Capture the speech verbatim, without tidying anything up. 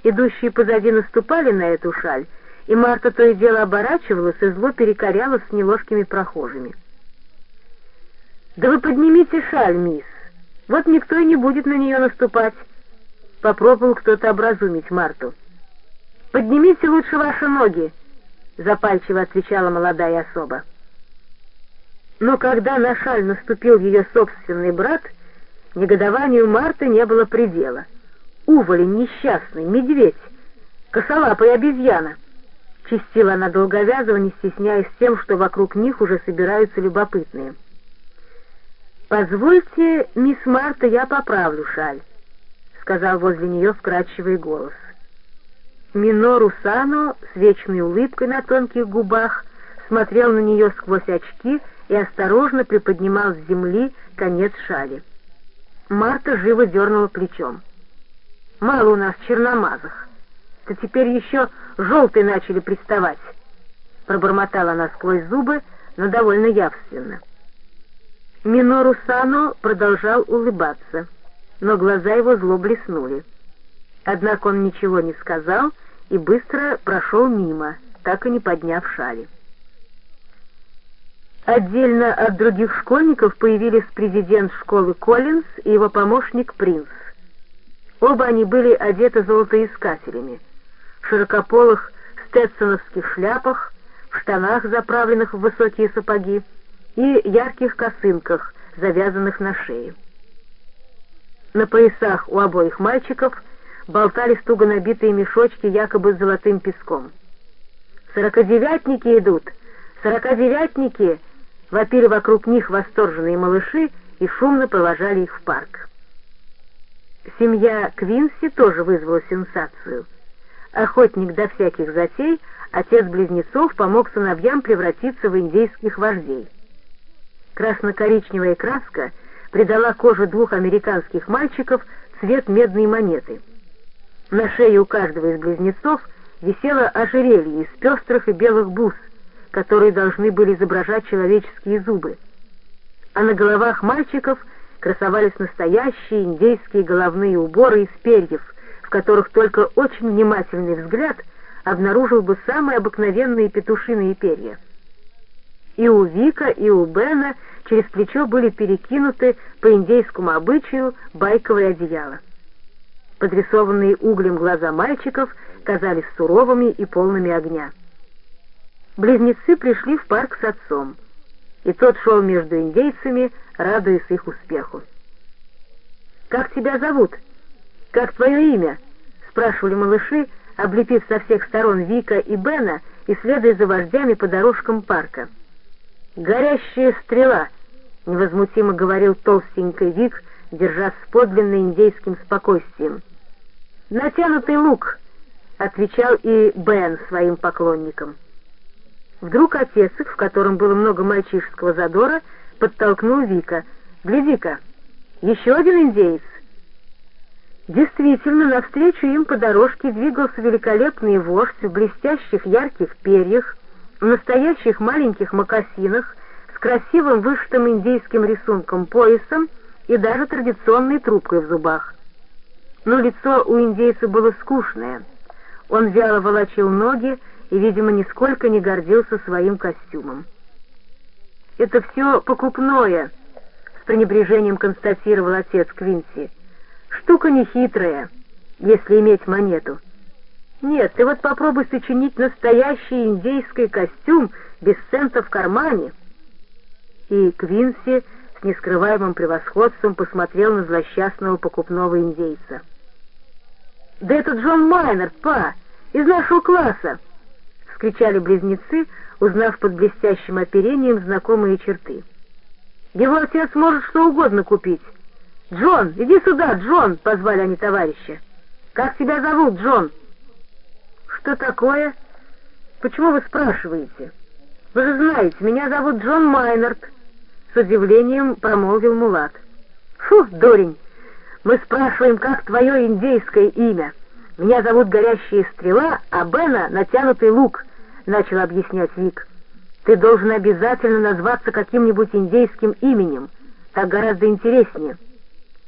Идущие позади наступали на эту шаль, и Марта то и дело оборачивалась и зло перекорялась с неловкими прохожими. «Да вы поднимите шаль, мисс, вот никто и не будет на нее наступать», — попробовал кто-то образумить Марту. «Поднимите лучше ваши ноги», — запальчиво отвечала молодая особа. Но когда на шаль наступил ее собственный брат, негодованию Марты не было предела. «Уволень несчастный, медведь, косолапая обезьяна!» — чистила она Долговязова, не стесняясь тем, что вокруг них уже собираются любопытные. «Позвольте, мисс Марта, я поправлю шаль», — сказал возле нее вкрадчивый голос. Мино Русано с вечной улыбкой на тонких губах смотрел на нее сквозь очки и осторожно приподнимал с земли конец шали. Марта живо дернула плечом. «Мало у нас черномазых, то теперь еще желтые начали приставать», — пробормотала она сквозь зубы, но довольно явственно. Мино Русано продолжал улыбаться, но глаза его зло блеснули. Однако он ничего не сказал и быстро прошел мимо, так и не подняв шали. Отдельно от других школьников появились президент школы Коллинз и его помощник Принц. Оба они были одеты золотоискателями, в широкополых стетсоновских шляпах, в штанах, заправленных в высокие сапоги, и ярких косынках, завязанных на шее. На поясах у обоих мальчиков болтались туго набитые мешочки якобы с золотым песком. «Сорокодевятники идут! Сорокодевятники!» — вопили вокруг них восторженные малыши и шумно провожали их в парк. Семья Квинси тоже вызвала сенсацию. Охотник до всяких затей, отец близнецов помог сыновьям превратиться в индейских вождей. Красно-коричневая краска придала коже двух американских мальчиков цвет медной монеты. На шее у каждого из близнецов висело ожерелье из пестрых и белых бус, которые должны были изображать человеческие зубы. А на головах мальчиков красовались настоящие индейские головные уборы из перьев, в которых только очень внимательный взгляд обнаружил бы самые обыкновенные петушиные перья. И у Вика, и у Бена через плечо были перекинуты по индейскому обычаю байковые одеяла. Подрисованные углем глаза мальчиков казались суровыми и полными огня. Близнецы пришли в парк с отцом, и тот шел между индейцами, радуясь их успеху. «Как тебя зовут? Как твое имя?» — спрашивали малыши, облепив со всех сторон Вика и Бена и следуя за вождями по дорожкам парка. «Горящая стрела», — невозмутимо говорил толстенький Вик, держась с подлинно индейским спокойствием. «Натянутый лук», — отвечал и Бен своим поклонникам. Вдруг отец их, в котором было много мальчишеского задора, подтолкнул Вика. «Гляди-ка, еще один индеец!» Действительно, навстречу им по дорожке двигался великолепный вождь в блестящих ярких перьях, в настоящих маленьких мокасинах, с красивым вышитым индейским рисунком поясом и даже традиционной трубкой в зубах. Но лицо у индейца было скучное. Он вяло волочил ноги и, видимо, нисколько не гордился своим костюмом. «Это все покупное», — с пренебрежением констатировал отец Квинси. «Штука нехитрая, если иметь монету. Нет, ты вот попробуй сочинить настоящий индейский костюм без цента в кармане». И Квинси с нескрываемым превосходством посмотрел на злосчастного покупного индейца. «Да это Джон Майнер, па, из нашего класса!» — вскричали близнецы, узнав под блестящим оперением знакомые черты. «Его отец может что угодно купить. Джон, иди сюда, Джон!» — позвали они товарища. «Как тебя зовут, Джон?» «Что такое? Почему вы спрашиваете? Вы же знаете, меня зовут Джон Майнард», — с удивлением промолвил мулат. «Фу, дурень! Мы спрашиваем, как твое индейское имя. Меня зовут Горящая Стрела, а Бена — Натянутый Лук», — начал объяснять Вик. «Ты должен обязательно назваться каким-нибудь индейским именем. Так гораздо интереснее».